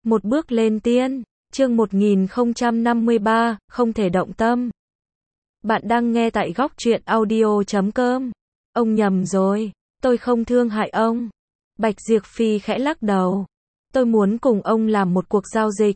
Một bước lên tiên, chương 1053, không thể động tâm. Bạn đang nghe tại góc truyện audio.com. Ông nhầm rồi, tôi không thương hại ông. Bạch Diệp Phi khẽ lắc đầu. Tôi muốn cùng ông làm một cuộc giao dịch.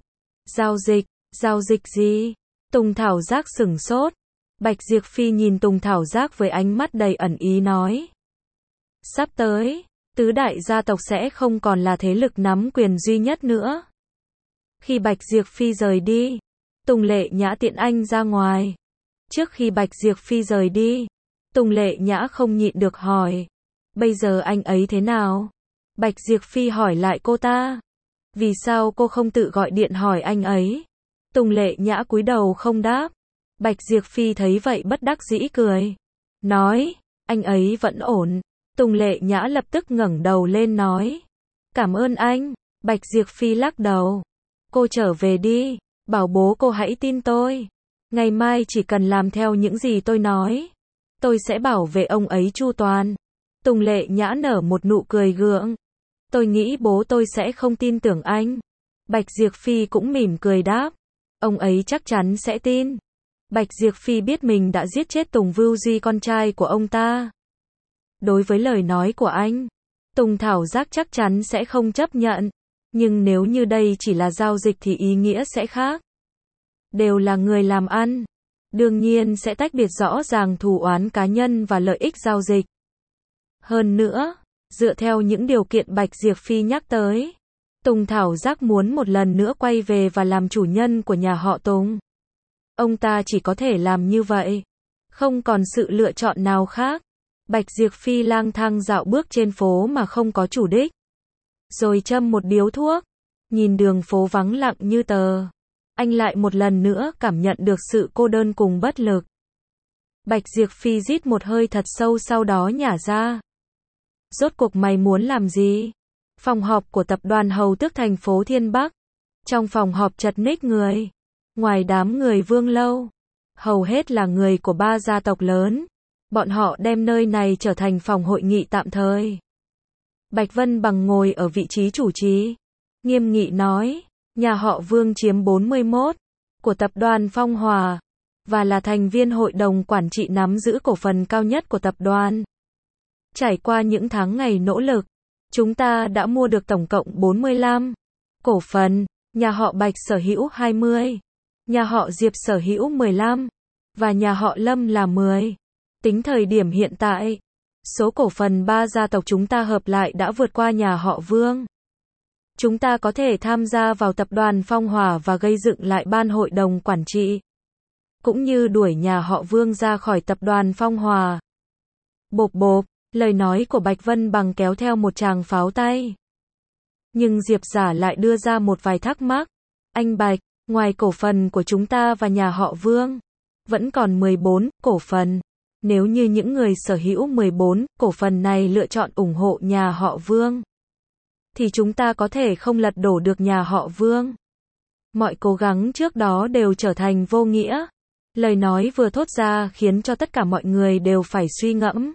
Giao dịch gì? Tùng Thảo Giác sửng sốt. Bạch Diệp Phi nhìn Tùng Thảo Giác với ánh mắt đầy ẩn ý nói. Sắp tới, tứ đại gia tộc sẽ không còn là thế lực nắm quyền duy nhất nữa. Khi Bạch Diệp Phi rời đi, Tùng Lệ Nhã tiện anh ra ngoài. Trước khi Bạch Diệp Phi rời đi, Tùng Lệ Nhã không nhịn được hỏi. Bây giờ anh ấy thế nào? Bạch Diệp Phi hỏi lại cô ta. Vì sao cô không tự gọi điện hỏi anh ấy? Tùng Lệ Nhã cúi đầu không đáp. Bạch Diệp Phi thấy vậy bất đắc dĩ cười. Nói, anh ấy vẫn ổn. Tùng Lệ Nhã lập tức ngẩng đầu lên nói. Cảm ơn anh. Bạch Diệp Phi lắc đầu. Cô trở về đi, bảo bố cô hãy tin tôi. Ngày mai chỉ cần làm theo những gì tôi nói, tôi sẽ bảo vệ ông ấy chu toàn. Tùng Lệ Nhã nở một nụ cười gượng. Tôi nghĩ bố tôi sẽ không tin tưởng anh. Bạch Diệp Phi cũng mỉm cười đáp. Ông ấy chắc chắn sẽ tin. Bạch Diệp Phi biết mình đã giết chết Tùng Vưu Duy con trai của ông ta. Đối với lời nói của anh, Tùng Thảo Giác chắc chắn sẽ không chấp nhận. Nhưng nếu như đây chỉ là giao dịch thì ý nghĩa sẽ khác. Đều là người làm ăn, đương nhiên sẽ tách biệt rõ ràng thù oán cá nhân và lợi ích giao dịch. Hơn nữa, dựa theo những điều kiện Bạch Diệp Phi nhắc tới, Tùng Thảo Giác muốn một lần nữa quay về và làm chủ nhân của nhà họ Tùng. Ông ta chỉ có thể làm như vậy, không còn sự lựa chọn nào khác. Bạch Diệp Phi lang thang dạo bước trên phố mà không có chủ đích. Rồi châm một điếu thuốc, nhìn đường phố vắng lặng như tờ. Anh lại một lần nữa cảm nhận được sự cô đơn cùng bất lực. Bạch Diệp Phi rít một hơi thật sâu sau đó nhả ra. Rốt cuộc mày muốn làm gì? Phòng họp của tập đoàn Hầu Tước thành phố Thiên Bắc. Trong phòng họp chật ních người. Ngoài đám người Vương Lâu, hầu hết là người của ba gia tộc lớn. Bọn họ đem nơi này trở thành phòng hội nghị tạm thời. Bạch Vân Bằng ngồi ở vị trí chủ trì, nghiêm nghị nói, nhà họ Vương chiếm 41 của tập đoàn Phong Hòa và là thành viên hội đồng quản trị nắm giữ cổ phần cao nhất của tập đoàn. Trải qua những tháng ngày nỗ lực, chúng ta đã mua được tổng cộng 45 cổ phần, nhà họ Bạch sở hữu 20, nhà họ Diệp sở hữu 15 và nhà họ Lâm là 10. Tính thời điểm hiện tại, số cổ phần ba gia tộc chúng ta hợp lại đã vượt qua nhà họ Vương. Chúng ta có thể tham gia vào tập đoàn Phong Hòa và gây dựng lại ban hội đồng quản trị. Cũng như đuổi nhà họ Vương ra khỏi tập đoàn Phong Hòa. Bộp bộp, lời nói của Bạch Vân Bằng kéo theo một tràng pháo tay. Nhưng Diệp Giả lại đưa ra một vài thắc mắc. Anh Bạch, ngoài cổ phần của chúng ta và nhà họ Vương, vẫn còn 14 cổ phần. Nếu như những người sở hữu 14 cổ phần này lựa chọn ủng hộ nhà họ Vương, thì chúng ta có thể không lật đổ được nhà họ Vương. Mọi cố gắng trước đó đều trở thành vô nghĩa. Lời nói vừa thốt ra khiến cho tất cả mọi người đều phải suy ngẫm.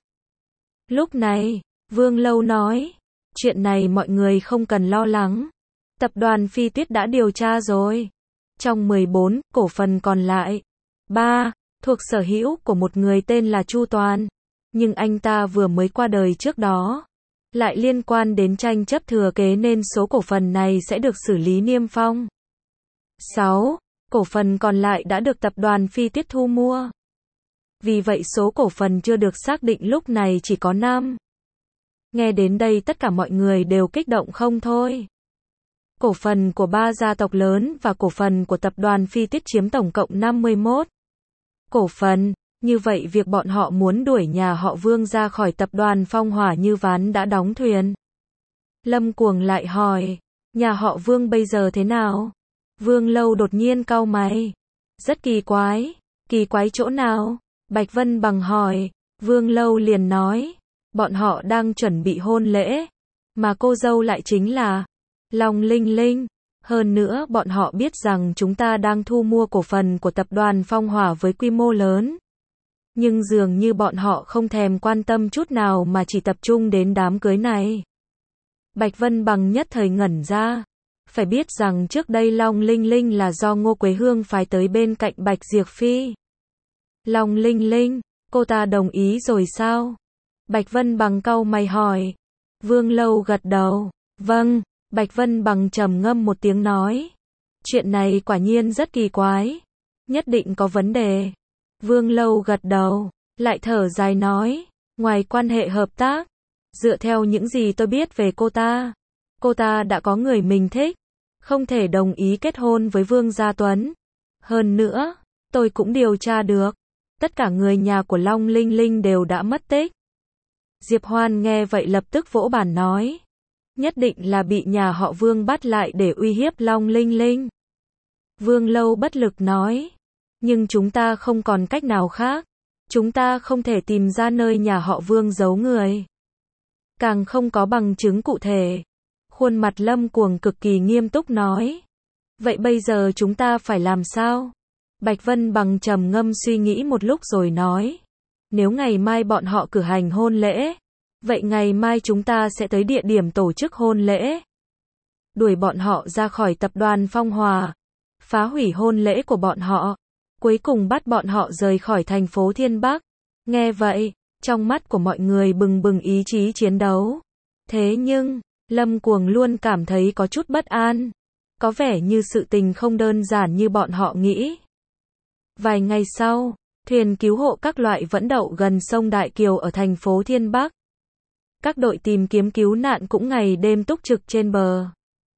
Lúc này, Vương Lâu nói, chuyện này mọi người không cần lo lắng. Tập đoàn Phi Tuyết đã điều tra rồi. Trong 14 cổ phần còn lại, 3 thuộc sở hữu của một người tên là Chu Toàn, nhưng anh ta vừa mới qua đời trước đó. Lại liên quan đến tranh chấp thừa kế nên số cổ phần này sẽ được xử lý niêm phong. 6 cổ phần còn lại đã được tập đoàn Phi Tuyết thu mua. Vì vậy số cổ phần chưa được xác định lúc này chỉ có 5. Nghe đến đây tất cả mọi người đều kích động không thôi. Cổ phần của ba gia tộc lớn và cổ phần của tập đoàn Phi Tuyết chiếm tổng cộng 51 cổ phần, như vậy việc bọn họ muốn đuổi nhà họ Vương ra khỏi tập đoàn Phong Hòa như ván đã đóng thuyền. Lâm Cuồng lại hỏi, nhà họ Vương bây giờ thế nào? Vương Lâu đột nhiên cau mày. Rất kỳ quái chỗ nào? Bạch Vân Bằng hỏi. Vương Lâu liền nói, bọn họ đang chuẩn bị hôn lễ, mà cô dâu lại chính là Long Linh Linh. Hơn nữa bọn họ biết rằng chúng ta đang thu mua cổ phần của tập đoàn Phong Hòa với quy mô lớn. Nhưng dường như bọn họ không thèm quan tâm chút nào mà chỉ tập trung đến đám cưới này. Bạch Vân Bằng nhất thời ngẩn ra. phải biết rằng trước đây Long Linh Linh là do Ngô Quế Hương phái tới bên cạnh Bạch Diệp Phi. Long Linh Linh, cô ta đồng ý rồi sao? Bạch Vân Bằng cau mày hỏi. Vương Lâu gật đầu. Vâng, Bạch Vân Bằng trầm ngâm một tiếng nói. Chuyện này quả nhiên rất kỳ quái. Nhất định có vấn đề. Vương Lâu gật đầu, lại thở dài nói. Ngoài quan hệ hợp tác, dựa theo những gì tôi biết về cô ta đã có người mình thích, không thể đồng ý kết hôn với Vương Gia Tuấn. Hơn nữa, tôi cũng điều tra được, tất cả người nhà của Long Linh Linh đều đã mất tích. Diệp Hoan nghe vậy lập tức vỗ bàn nói. Nhất định là bị nhà họ Vương bắt lại để uy hiếp Long Linh Linh. Vương Lâu bất lực nói. Nhưng chúng ta không còn cách nào khác. Chúng ta không thể tìm ra nơi nhà họ Vương giấu người. Càng không có bằng chứng cụ thể. Khuôn mặt Lâm Cuồng cực kỳ nghiêm túc nói. Vậy bây giờ chúng ta phải làm sao? Bạch Vân Bằng trầm ngâm suy nghĩ một lúc rồi nói. Nếu ngày mai bọn họ cử hành hôn lễ, vậy ngày mai chúng ta sẽ tới địa điểm tổ chức hôn lễ. Đuổi bọn họ ra khỏi tập đoàn Phong Hòa, phá hủy hôn lễ của bọn họ, cuối cùng bắt bọn họ rời khỏi thành phố Thiên Bắc. Nghe vậy, trong mắt của mọi người bừng bừng ý chí chiến đấu. Thế nhưng, Lâm Cuồng luôn cảm thấy có chút bất an. Có vẻ như sự tình không đơn giản như bọn họ nghĩ. Vài ngày sau, thuyền cứu hộ các loại vẫn đậu gần sông Đại Kiều ở thành phố Thiên Bắc. Các đội tìm kiếm cứu nạn cũng ngày đêm túc trực trên bờ.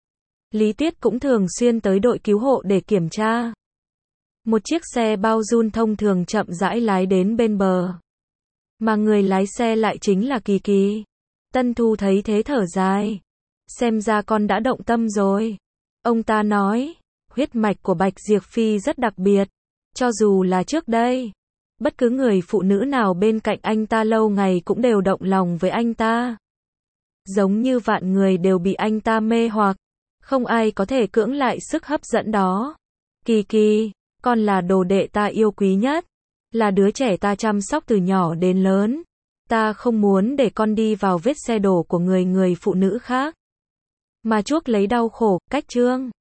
Lý Tiết cũng thường xuyên tới đội cứu hộ để kiểm tra. Một chiếc xe bao giun thông thường chậm rãi lái đến bên bờ. Mà người lái xe lại chính là Kỳ Kỳ. Tân Thu thấy thế thở dài. Xem ra con đã động tâm rồi. Ông ta nói, huyết mạch của Bạch Diệp Phi rất đặc biệt. Cho dù là trước đây, bất cứ người phụ nữ nào bên cạnh anh ta lâu ngày cũng đều động lòng với anh ta. Giống như vạn người đều bị anh ta mê hoặc. Không ai có thể cưỡng lại sức hấp dẫn đó. Kỳ Kỳ, con là đồ đệ ta yêu quý nhất. Là đứa trẻ ta chăm sóc từ nhỏ đến lớn. Ta không muốn để con đi vào vết xe đổ của người phụ nữ khác. Mà chuốc lấy đau khổ, cách Trương.